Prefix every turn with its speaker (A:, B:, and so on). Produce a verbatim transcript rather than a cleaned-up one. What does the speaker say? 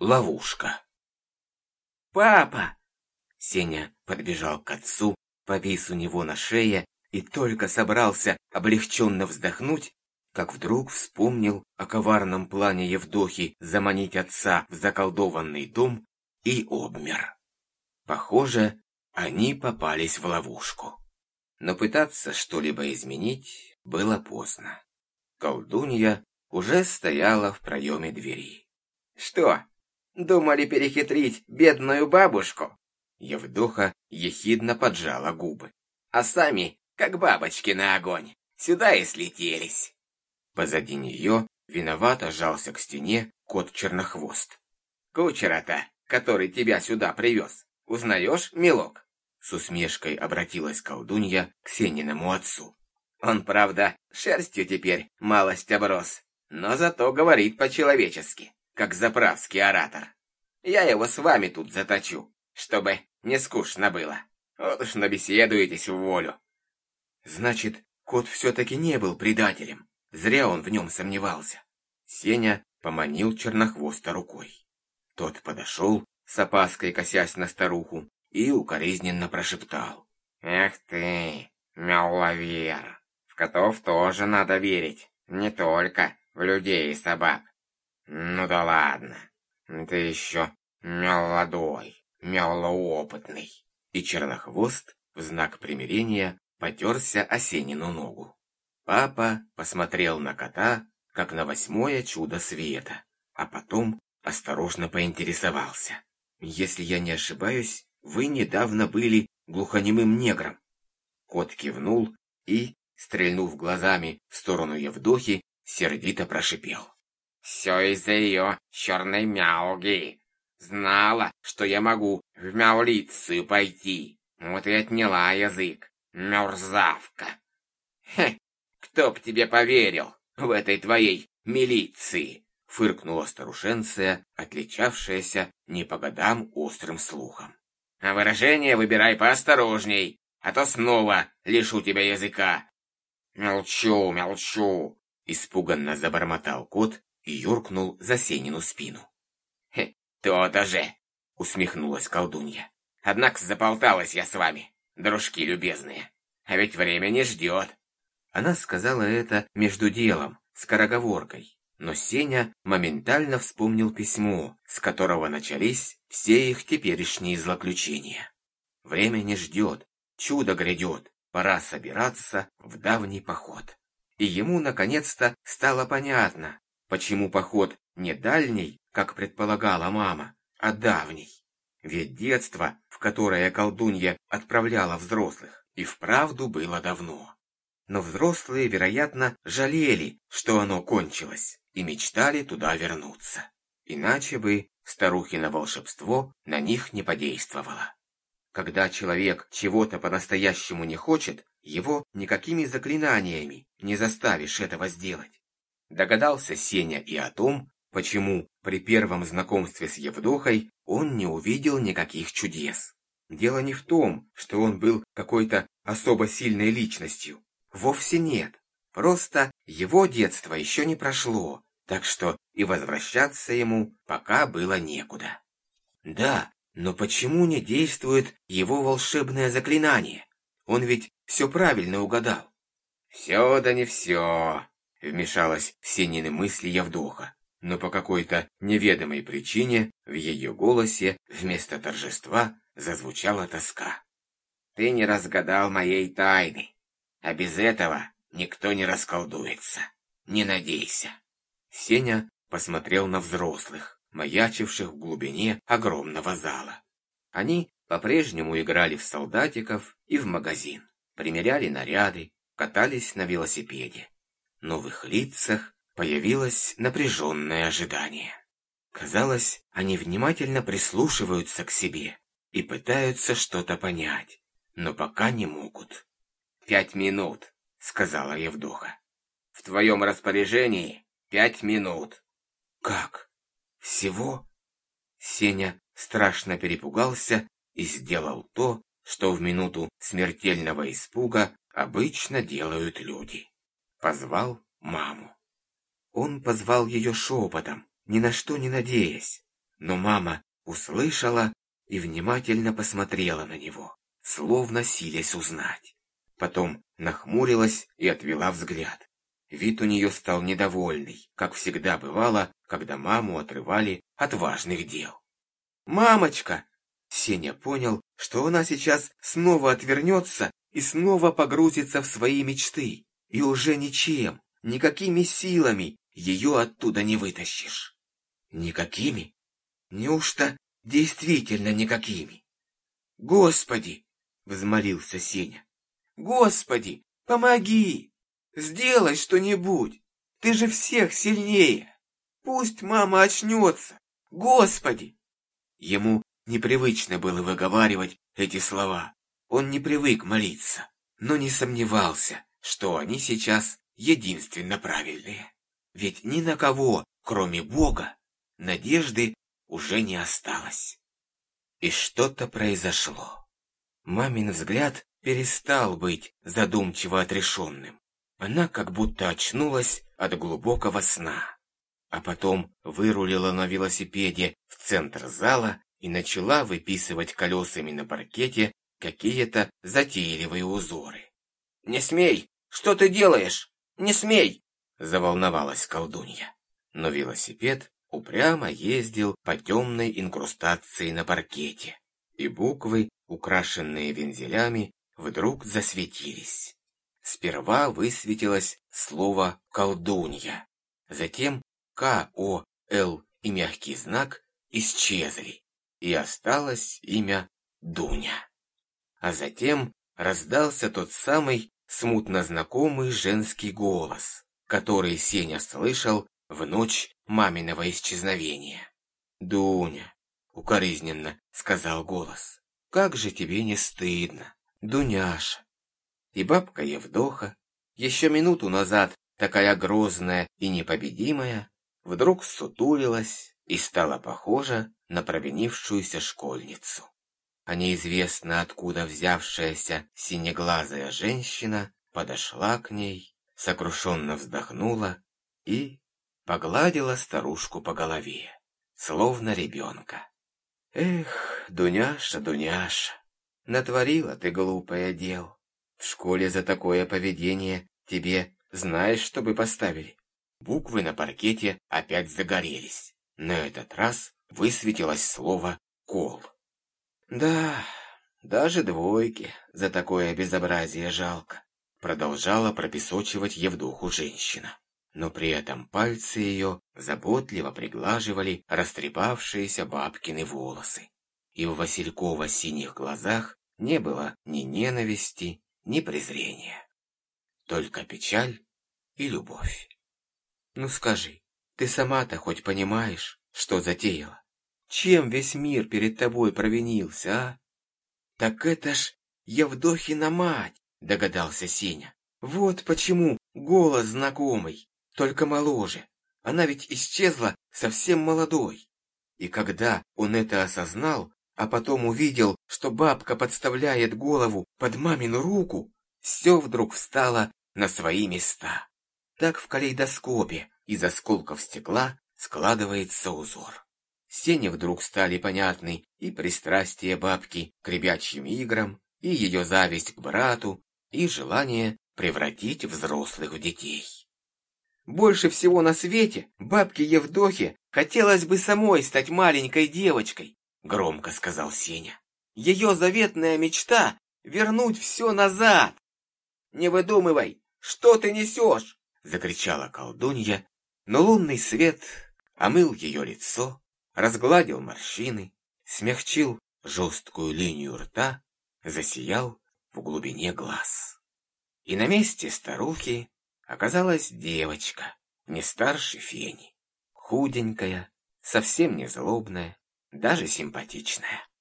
A: Ловушка. «Папа!» Сеня подбежал к отцу, повис у него на шее и только собрался облегченно вздохнуть, как вдруг вспомнил о коварном плане Евдохи заманить отца в заколдованный дом и обмер. Похоже, они попались в ловушку. Но пытаться что-либо изменить было поздно. Колдунья уже стояла в проеме двери. «Что, думали перехитрить бедную бабушку?» Евдоха ехидно поджала губы. «А сами, как бабочки на огонь, сюда и слетелись». Позади нее виновато жался к стене кот Чернохвост. «Кучера-то, который тебя сюда привез, узнаешь, милок?» С усмешкой обратилась колдунья к Сениному отцу. «Он, правда, шерстью теперь малость оброс, но зато говорит по-человечески, как заправский оратор. Я его с вами тут заточу, чтобы не скучно было. Вот уж набеседуетесь в волю». Значит, кот все-таки не был предателем. Зря он в нем сомневался. Сеня поманил Чернохвоста рукой. Тот подошел, с опаской косясь на старуху, и укоризненно прошептал. «Эх ты, мяловер, в котов тоже надо верить, не только в людей и собак. Ну да ладно, ты еще молодой, мялоопытный». И Чернохвост в знак примирения потерся о Сенину ногу. Папа посмотрел на кота, как на восьмое чудо света, а потом осторожно поинтересовался. «Если я не ошибаюсь, вы недавно были глухонемым негром». Кот кивнул и, стрельнув глазами в сторону Евдохи, сердито прошипел. «Все из-за ее черной мяуги. Знала, что я могу в мяулицию пойти. Вот и отняла язык, мерзавка. Хе, кто б тебе поверил в этой твоей милиции?» Фыркнула старушенция, отличавшаяся не по годам острым слухом. «А выражение выбирай поосторожней, а то снова лишу тебя языка». «Молчу, молчу», — испуганно забормотал кот и юркнул за Сенину спину. «Хе, то-то же», — усмехнулась колдунья. «Однако заболталась я с вами, дружки любезные, а ведь время не ждет». Она сказала это между делом, скороговоркой, но Сеня моментально вспомнил письмо, с которого начались все их теперешние злоключения. Время не ждет, чудо грядет, пора собираться в давний поход. И ему наконец-то стало понятно, почему поход не дальний, как предполагала мама, а давний. Ведь детство, в которое колдунья отправляла взрослых, и вправду было давно. Но взрослые, вероятно, жалели, что оно кончилось, и мечтали туда вернуться. Иначе бы старухино волшебство на них не подействовало. Когда человек чего-то по-настоящему не хочет, его никакими заклинаниями не заставишь этого сделать. Догадался Сеня и о том, почему при первом знакомстве с Евдохой он не увидел никаких чудес. Дело не в том, что он был какой-то особо сильной личностью. Вовсе нет. Просто его детство еще не прошло, так что и возвращаться ему пока было некуда. Да, но почему не действует его волшебное заклинание? Он ведь все правильно угадал. «Все да не все», — вмешалась в Сенины мысли Евдоха, но по какой-то неведомой причине в ее голосе вместо торжества зазвучала тоска. «Ты не разгадал моей тайны. А без этого никто не расколдуется. Не надейся». Сеня посмотрел на взрослых, маячивших в глубине огромного зала. Они по-прежнему играли в солдатиков и в магазин, примеряли наряды, катались на велосипеде. Но в их лицах появилось напряженное ожидание. Казалось, они внимательно прислушиваются к себе и пытаются что-то понять, но пока не могут. «Пять минут», — сказала Евдоха. «В твоем распоряжении пять минут». «Как? Всего?» Сеня страшно перепугался и сделал то, что в минуту смертельного испуга обычно делают люди. Позвал маму. Он позвал ее шепотом, ни на что не надеясь, Но мама услышала и внимательно посмотрела на него, словно силясь узнать. Потом нахмурилась и отвела взгляд. Вид у нее стал недовольный, как всегда бывало, когда маму отрывали от важных дел. «Мамочка!» Сеня понял, что она сейчас снова отвернется и снова погрузится в свои мечты, и уже ничем, никакими силами ее оттуда не вытащишь. Никакими? Неужто действительно никакими? «Господи!» — взмолился Сеня. «Господи, помоги! Сделай что-нибудь! Ты же всех сильнее! Пусть мама очнется! Господи!» Ему непривычно было выговаривать эти слова. Он не привык молиться, но не сомневался, что они сейчас единственно правильные. Ведь ни на кого, кроме Бога, надежды уже не осталось. И что-то произошло. Мамин взгляд перестал быть задумчиво отрешенным. Она как будто очнулась от глубокого сна. А потом вырулила на велосипеде в центр зала и начала выписывать колесами на паркете какие-то затейливые узоры. «Не смей! Что ты делаешь? Не смей!» — заволновалась колдунья. Но велосипед упрямо ездил по темной инкрустации на паркете, и буквы, украшенные вензелями, вдруг засветились. Сперва высветилось слово «колдунья», затем К, О, Л и мягкий знак исчезли, и осталось имя Дуня. А затем раздался тот самый смутно знакомый женский голос, который Сеня слышал в ночь маминого исчезновения. «Дуня», — укоризненно сказал голос, — «как же тебе не стыдно, Дуняша». И бабка Евдоха, еще минуту назад такая грозная и непобедимая, вдруг сутулилась и стала похожа на провинившуюся школьницу. А неизвестно откуда взявшаяся синеглазая женщина подошла к ней, сокрушенно вздохнула и погладила старушку по голове, словно ребенка. «Эх, Дуняша, Дуняша, натворила ты глупое дел. В школе за такое поведение тебе знаешь, что бы поставили?» Буквы на паркете опять загорелись. На этот раз высветилось слово «кол». «Да, даже двойки за такое безобразие жалко», продолжала пропесочивать Евдоху женщина. Но при этом пальцы ее заботливо приглаживали растрепавшиеся бабкины волосы. И в Василькова-синих глазах не было ни ненависти, ни презрения. Только печаль и любовь. «Ну скажи, ты сама-то хоть понимаешь, что затеяла? Чем весь мир перед тобой провинился, а?» «Так это ж Евдохина мать», — догадался Сеня. «Вот почему голос знакомый, только моложе. Она ведь исчезла совсем молодой». И когда он это осознал, а потом увидел, что бабка подставляет голову под мамину руку, все вдруг встало на свои места. Так в калейдоскопе из осколков стекла складывается узор. Сене вдруг стали понятны и пристрастие бабки к ребячьим играм, и ее зависть к брату, и желание превратить взрослых в детей. Больше всего на свете бабке Евдохе хотелось бы самой стать маленькой девочкой, громко сказал Сеня. Ее заветная мечта — вернуть все назад. «Не выдумывай, что ты несешь!» — закричала колдунья, но лунный свет омыл ее лицо, разгладил морщины, смягчил жесткую линию рта, засиял в глубине глаз. И на месте старухи оказалась девочка, не старше Фени, худенькая, совсем не злобная, даже симпатичная.